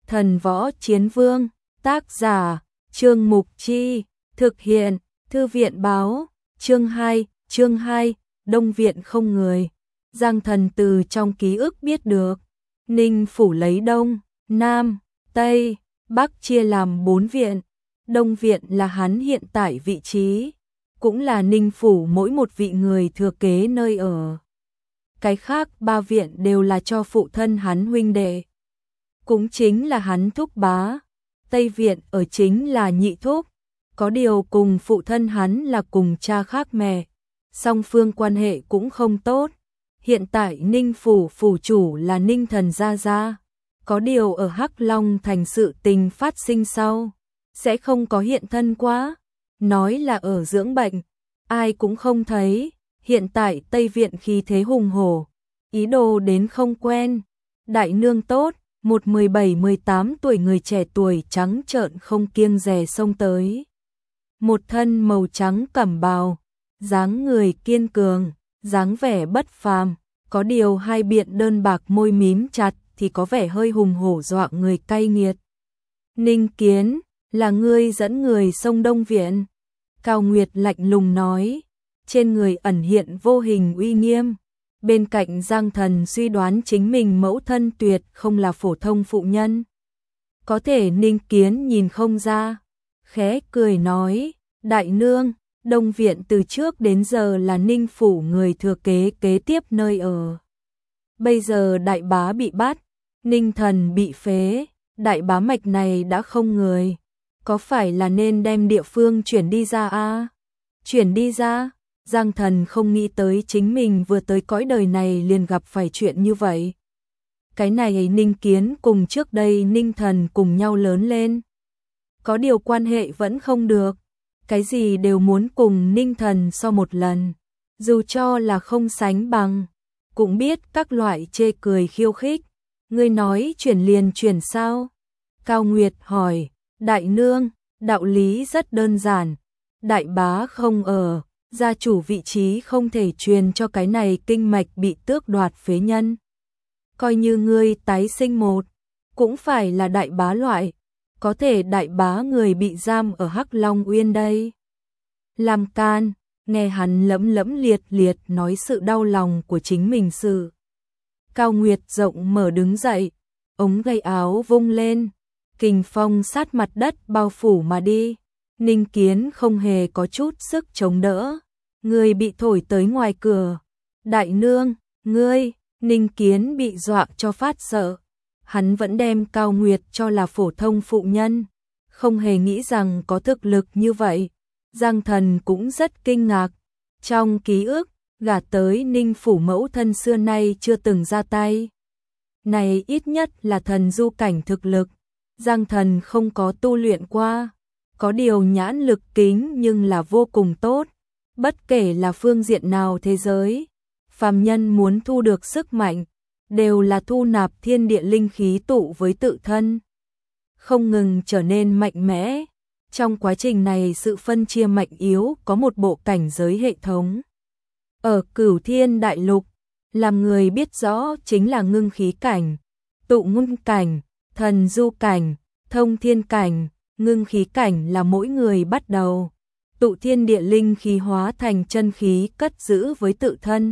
Thần Võ Chiến Vương, tác giả, Trương Mục Chi, thực hiện, Thư viện báo, chương 2, Đông Viện không người. Giang Thần từ trong ký ức biết được, Ninh Phủ lấy Đông, Nam, Tây, Bắc chia làm 4 viện. Đông viện là hắn hiện tại vị trí, cũng là Ninh Phủ mỗi một vị người thừa kế nơi ở. Cái khác 3 viện đều là cho phụ thân hắn huynh đệ, cũng chính là hắn thúc bá. Tây viện ở chính là nhị thúc, có điều cùng phụ thân hắn là cùng cha khác mẹ, song phương quan hệ cũng không tốt. Hiện tại Ninh Phủ phủ chủ là Ninh Thần Gia Gia, có điều ở Hắc Long thành sự tình phát sinh sau, sẽ không có hiện thân quá, nói là ở dưỡng bệnh, ai cũng không thấy. Hiện tại Tây viện khí thế hùng hổ, ý đồ đến không quen. Đại nương tốt, một 17-18 tuổi người trẻ tuổi trắng trợn không kiêng dè xông tới. Một thân màu trắng cẩm bào, dáng người kiên cường, dáng vẻ bất phàm, có điều hai biện đơn bạc môi mím chặt thì có vẻ hơi hùng hổ dọa người cay nghiệt. Ninh Kiến, là ngươi dẫn người xông Đông viện? Cao Nguyệt lạnh lùng nói, trên người ẩn hiện vô hình uy nghiêm. Bên cạnh Giang Thần suy đoán chính mình mẫu thân tuyệt không là phổ thông phụ nhân. Có thể Ninh Kiến nhìn không ra, khẽ cười nói, đại nương, Đông viện từ trước đến giờ là Ninh Phủ người thừa kế kế tiếp nơi ở. Bây giờ đại bá bị bắt, Ninh Thần bị phế, đại bá mạch này đã không người, có phải là nên đem địa phương chuyển đi ra a? Chuyển đi ra? Giang Thần không nghĩ tới chính mình vừa tới cõi đời này liền gặp phải chuyện như vậy. Cái này Ninh Kiến cùng trước đây Ninh Thần cùng nhau lớn lên, có điều quan hệ vẫn không được, cái gì đều muốn cùng Ninh Thần so một lần, dù cho là không sánh bằng, cũng biết các loại chê cười khiêu khích. Ngươi nói chuyển liền chuyển sao? Cao Nguyệt hỏi, đại nương, đạo lý rất đơn giản, đại bá không ở, gia chủ vị trí không thể truyền cho cái này kinh mạch bị tước đoạt phế nhân. Coi như ngươi tái sinh một, cũng phải là đại bá loại, có thể đại bá người bị giam ở Hắc Long Uyên đây. Làm can, nghe hắn lẫm lẫm liệt liệt nói sự đau lòng của chính mình sự. Cao Nguyệt rộng mở đứng dậy, ống gầy áo vung lên, kình phong sát mặt đất bao phủ mà đi. Ninh Kiến không hề có chút sức chống đỡ, người bị thổi tới ngoài cửa. Đại nương, ngươi, Ninh Kiến bị dọa cho phát sợ. Hắn vẫn đem Cao Nguyệt cho là phổ thông phụ nhân, không hề nghĩ rằng có thực lực như vậy. Giang Thần cũng rất kinh ngạc, trong ký ức, gả tới Ninh Phủ mẫu thân xưa nay chưa từng ra tay. Này ít nhất là thần du cảnh thực lực, Giang Thần không có tu luyện qua, có điều nhãn lực kính nhưng là vô cùng tốt. Bất kể là phương diện nào thế giới, phàm nhân muốn thu được sức mạnh, đều là thu nạp thiên địa linh khí tụ với tự thân, không ngừng trở nên mạnh mẽ. Trong quá trình này sự phân chia mạnh yếu có một bộ cảnh giới hệ thống. Ở Cửu Thiên Đại Lục, làm người biết rõ chính là ngưng khí cảnh, tụ ngưng cảnh, thần du cảnh, thông thiên cảnh. Ngưng khí cảnh là mỗi người bắt đầu, tụ thiên địa linh khí hóa thành chân khí cất giữ với tự thân.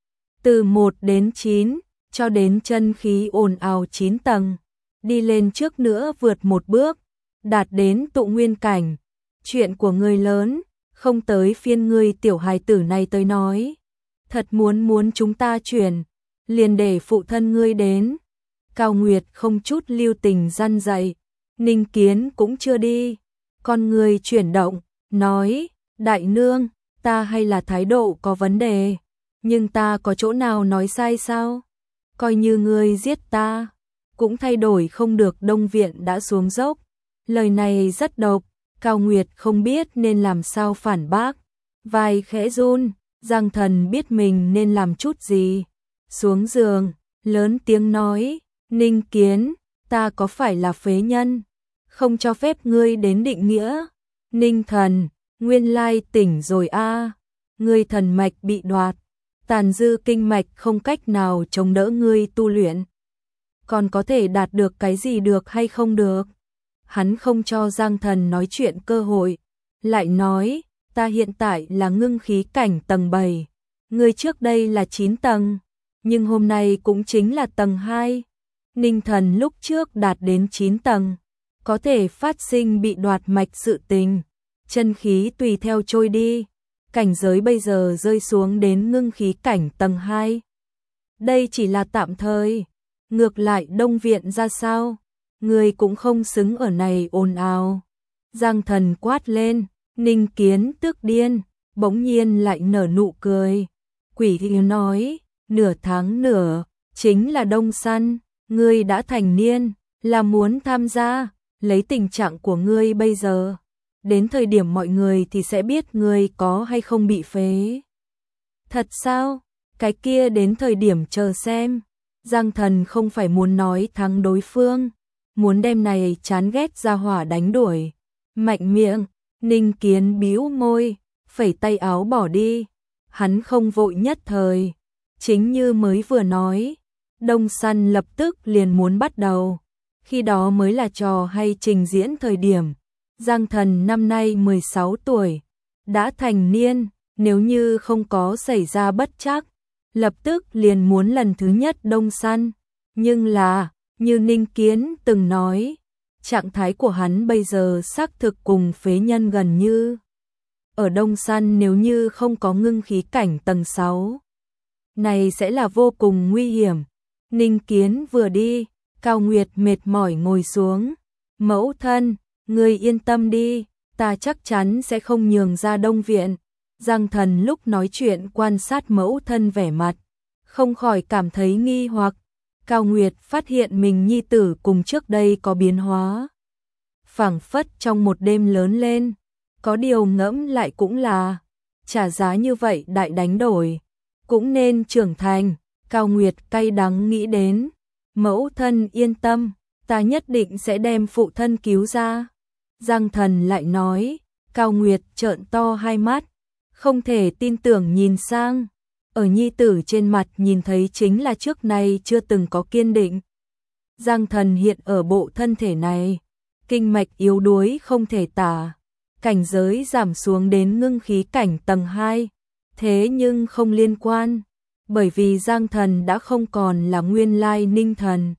Từ 1 đến 9, cho đến chân khí ồn ào 9 tầng, đi lên trước nữa vượt một bước, đạt đến tụ nguyên cảnh. Chuyện của người lớn, không tới phiên ngươi tiểu hài tử này tới nói. Thật muốn chúng ta chuyển, liền để phụ thân ngươi đến. Cao Nguyệt không chút lưu tình răn dạy. Ninh Kiến cũng chưa đi, con người chuyển động, nói, đại nương, ta hay là thái độ có vấn đề, nhưng ta có chỗ nào nói sai sao? Coi như ngươi giết ta, cũng thay đổi không được. Đông viện đã xuống dốc, lời này rất độc. Cao Nguyệt không biết nên làm sao phản bác, vai khẽ run. Giang Thần biết mình nên làm chút gì, xuống giường, lớn tiếng nói, Ninh Kiến, ta có phải là phế nhân, không cho phép ngươi đến định nghĩa? Ninh Thần, nguyên lai tỉnh rồi a, ngươi thần mạch bị đoạt, tàn dư kinh mạch không cách nào chống đỡ ngươi tu luyện. còn có thể đạt được cái gì được hay không được. Hắn không cho Giang Thần nói chuyện cơ hội, lại nói, ta hiện tại là ngưng khí cảnh tầng 7, ngươi trước đây là 9 tầng, nhưng hôm nay cũng chính là tầng 2. Ninh Thần lúc trước đạt đến 9 tầng, có thể phát sinh bị đoạt mạch sự tình, chân khí tùy theo trôi đi, cảnh giới bây giờ rơi xuống đến ngưng khí cảnh tầng 2. Đây chỉ là tạm thời, ngược lại Đông Viện ra sao? Người cũng không xứng ở này ồn ào. Giang Thần quát lên, Ninh Kiến tức điên, bỗng nhiên lại nở nụ cười. Quỷ thì nói, nửa tháng nữa, chính là đông săn, ngươi đã thành niên, là muốn tham gia, lấy tình trạng của ngươi bây giờ. Đến thời điểm mọi người thì sẽ biết ngươi có hay không bị phế. Thật sao? Cái kia đến thời điểm chờ xem. Giang Thần không phải muốn nói thắng đối phương, muốn đem này chán ghét ra hỏa đánh đuổi. Mạnh miệng, Ninh Kiến bĩu môi, phẩy tay áo bỏ đi. Hắn không vội nhất thời, chính như mới vừa nói, đông săn lập tức liền muốn bắt đầu. Khi đó mới là trò hay trình diễn thời điểm. Giang Thần năm nay 16 tuổi, đã thành niên, nếu như không có xảy ra bất trắc, lập tức liền muốn lần thứ nhất đông săn. Nhưng là, như Ninh Kiến từng nói, trạng thái của hắn bây giờ xác thực cùng phế nhân gần như. Ở đông săn nếu như không có ngưng khí cảnh tầng 6, này sẽ là vô cùng nguy hiểm. Ninh Kiến vừa đi, Cao Nguyệt mệt mỏi ngồi xuống. Mẫu thân, ngươi yên tâm đi, ta chắc chắn sẽ không nhường ra Đông Viện. Giang Thần lúc nói chuyện quan sát mẫu thân vẻ mặt, không khỏi cảm thấy nghi hoặc. Cao Nguyệt phát hiện mình nhi tử cùng trước đây có biến hóa, phảng phất trong một đêm lớn lên. Có điều ngẫm lại cũng là, trả giá như vậy đại đánh đổi, cũng nên trưởng thành. Cao Nguyệt cay đắng nghĩ đến, mẫu thân yên tâm, ta nhất định sẽ đem phụ thân cứu ra. Giang Thần lại nói, Cao Nguyệt trợn to hai mắt, không thể tin tưởng nhìn sang. Ở nhi tử trên mặt nhìn thấy chính là trước nay chưa từng có kiên định. Giang Thần hiện ở bộ thân thể này, kinh mạch yếu đuối không thể tả, cảnh giới giảm xuống đến ngưng khí cảnh tầng 2, thế nhưng không liên quan, bởi vì Giang Thần đã không còn là nguyên lai Ninh Thần.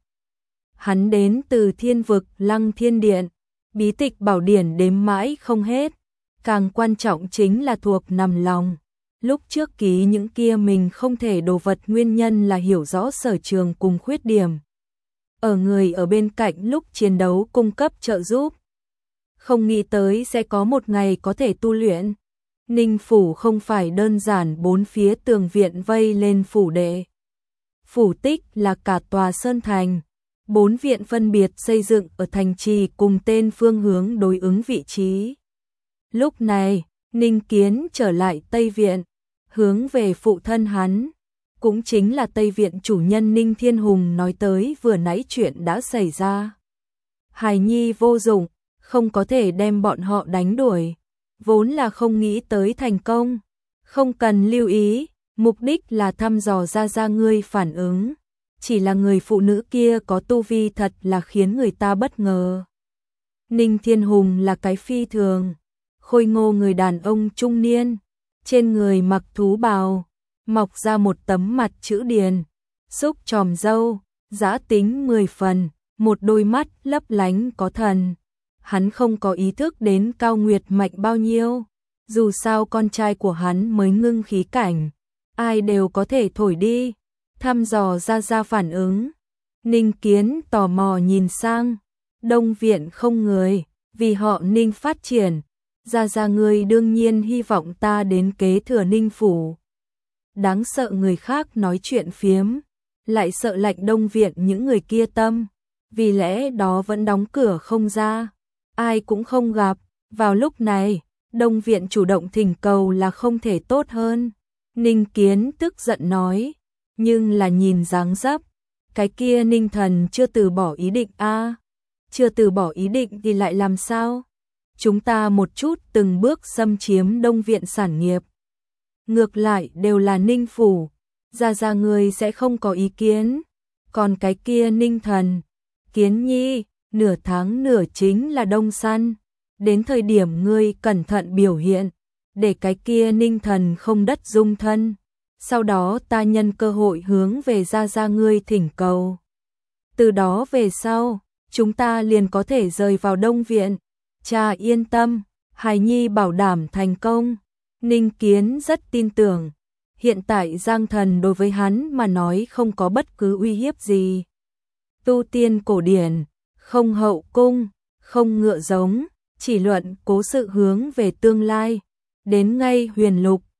Hắn đến từ thiên vực Lăng Thiên Điện, bí tịch bảo điển đếm mãi không hết, càng quan trọng chính là thuộc nằm lòng. Lúc trước ký những kia mình không thể đồ vật nguyên nhân là hiểu rõ sở trường cùng khuyết điểm. Ở người ở bên cạnh lúc chiến đấu cung cấp trợ giúp. Không nghĩ tới sẽ có một ngày có thể tu luyện. Ninh phủ không phải đơn giản bốn phía tường viện vây lên phủ đệ. Phủ Tích là cả tòa sơn thành. 4 viện phân biệt xây dựng ở thành trì cùng tên phương hướng đối ứng vị trí. Lúc này, Ninh Kiến trở lại Tây Viện, hướng về phụ thân hắn, cũng chính là Tây Viện chủ nhân Ninh Thiên Hùng nói tới vừa nãy chuyện đã xảy ra. Hài nhi vô dụng, không có thể đem bọn họ đánh đuổi, vốn là không nghĩ tới thành công, không cần lưu ý, mục đích là thăm dò ra ngươi phản ứng. Chỉ là người phụ nữ kia có tu vi thật là khiến người ta bất ngờ. Ninh Thiên Hùng là cái phi thường khôi ngô người đàn ông trung niên, trên người mặc thú bào, mọc ra một tấm mặt chữ điền, xúc tròm râu, dã tính 10 phần, một đôi mắt lấp lánh có thần. Hắn không có ý thức đến Cao Nguyệt mạnh bao nhiêu, dù sao con trai của hắn mới ngưng khí cảnh, ai đều có thể thổi đi. Thăm dò ra phản ứng. Ninh Kiến tò mò nhìn sang, Đông Viện không người, vì họ Ninh phát triển, ra người đương nhiên hy vọng ta đến kế thừa Ninh phủ. Đáng sợ người khác nói chuyện phiếm, lại sợ lạnh Đông Viện những người kia tâm, vì lẽ đó vẫn đóng cửa không ra, ai cũng không gặp. Vào lúc này, Đông Viện chủ động thỉnh cầu là không thể tốt hơn. Ninh Kiến tức giận nói, nhưng là nhìn dáng dấp, cái kia Ninh Thần chưa từ bỏ ý định a, chưa từ bỏ ý định thì lại làm sao? Chúng ta một chút từng bước xâm chiếm Đông Viện sản nghiệp. Ngược lại đều là Ninh phủ, ra người sẽ không có ý kiến. Còn cái kia Ninh Thần, Kiến Nhi, nửa tháng nửa chính là đông săn. Đến thời điểm ngươi cẩn thận biểu hiện, để cái kia Ninh Thần không đất dung thân. Sau đó ta nhân cơ hội hướng về gia ngươi thỉnh cầu. Từ đó về sau, chúng ta liền có thể rời vào Đông Viện. Cha yên tâm, hài nhi bảo đảm thành công. Ninh Kiến rất tin tưởng. Hiện tại Giang Thần đối với hắn mà nói không có bất cứ uy hiếp gì. Tu tiên cổ điển, không hậu cung, không ngựa giống, chỉ luận cố sự hướng về tương lai. Đến ngay huyền lục,